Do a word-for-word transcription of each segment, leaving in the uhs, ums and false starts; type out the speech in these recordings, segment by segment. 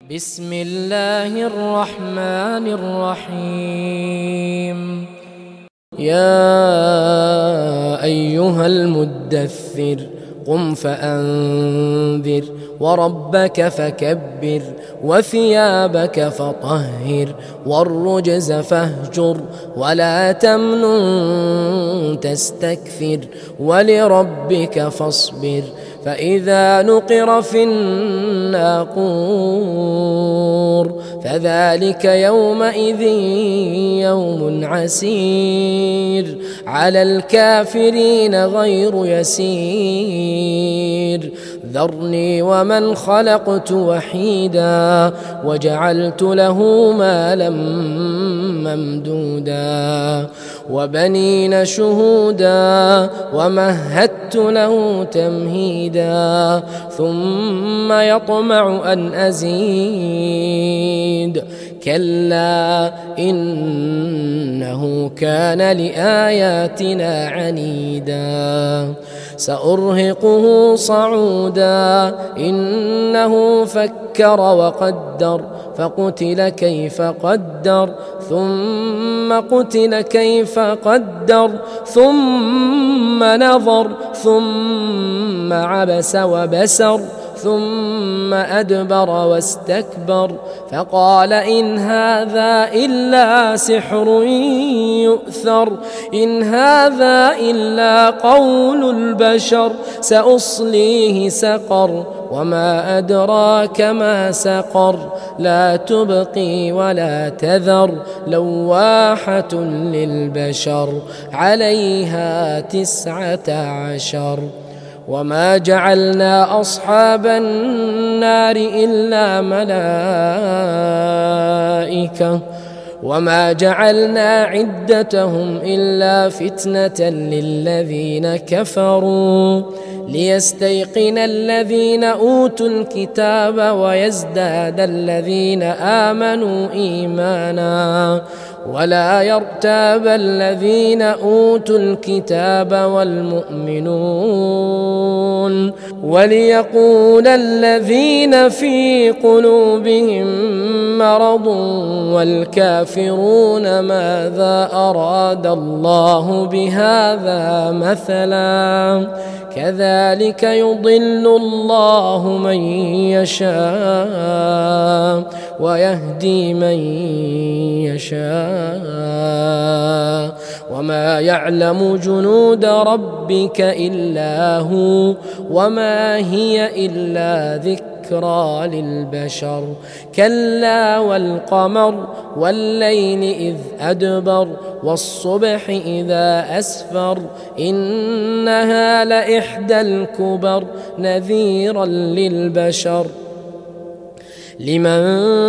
بسم الله الرحمن الرحيم. يا أيها المدثر قم فأنذر وربك فكبر وثيابك فطهر والرجز فاهجر ولا تمنن تستكثر ولربك فاصبر فإذا نقر في الناقور فذلك يومئذ يوم عسير على الكافرين غير يسير. ذرني ومن خلقت وحيدا وجعلت له مالا ممدودا وبنين شهودا ومهدت له تمهيدا ثم يطمع أن أزيد كلا إنه كان لآياتنا عنيدا سأرهقه صعودا إنه فكر وقدر فقتل كيف قدر ثم قتل كيف قدر ثم نظر ثم عبس وبسر ثم أدبر واستكبر فقال إن هذا إلا سحر يؤثر إن هذا إلا قول البشر سأصليه سقر وما أدراك ما سقر لا تبقي ولا تذر لواحة للبشر عليها تسعة عشر. وما جعلنا أصحاب النار إلا ملائكة وما جعلنا عدتهم إلا فتنة للذين كفروا ليستيقن الذين أوتوا الكتاب ويزداد الذين آمنوا إيمانا ولا يرتاب الذين أوتوا الكتاب والمؤمنون وليقول الذين في قلوبهم مرض والكافرون ماذا أراد الله بهذا مثلا كذلك يضل الله من يشاء ويهدي من يشاء وما يعلم جنود ربك إلا هو وما هي إلا ذكرى للبشر. كلا والقمر والليل إذ أدبر والصبح إذا أسفر إنها لإحدى الكبر نذيرا للبشر لمن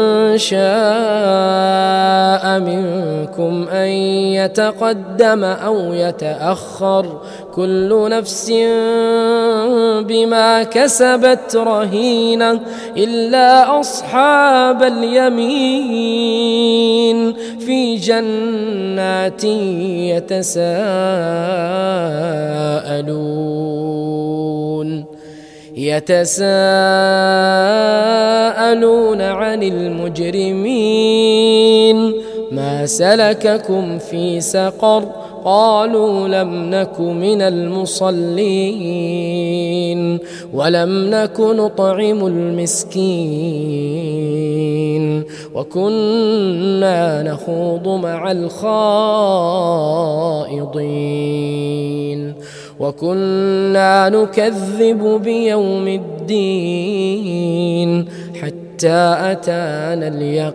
شاء منكم أن يتقدم أو يتأخر كل نفس بما كسبت رهينة إلا أصحاب اليمين في جنات يتساءلون يتساءلون عن المجرمين ما سلككم في سقر قالوا لم نك من المصلين ولم نك نطعم المسكين وكنا نخوض مع الخائضين وكنا نكذب بيوم الدين حتى أتانا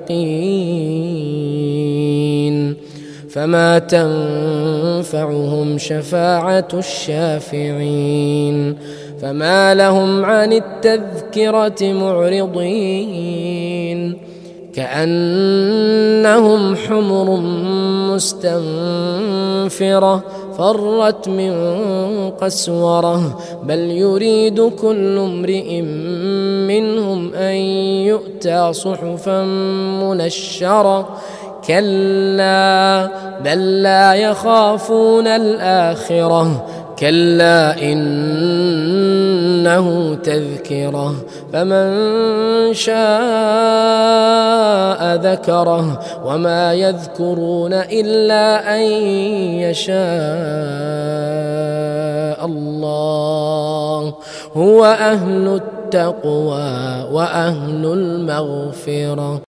اليقين فما تنفعهم شفاعة الشافعين فما لهم عن التذكرة معرضين كأنهم حمر مستنفرة فرت من قسورة بل يريد كل امرئ منهم أن يؤتى صحفا منشرة كلا بل لا يخافون الآخرة كلا إن إنه تذكرة فمن شاء ذكره وما يذكرون إلا أن يشاء الله هو أهل التقوى وأهل المغفرة.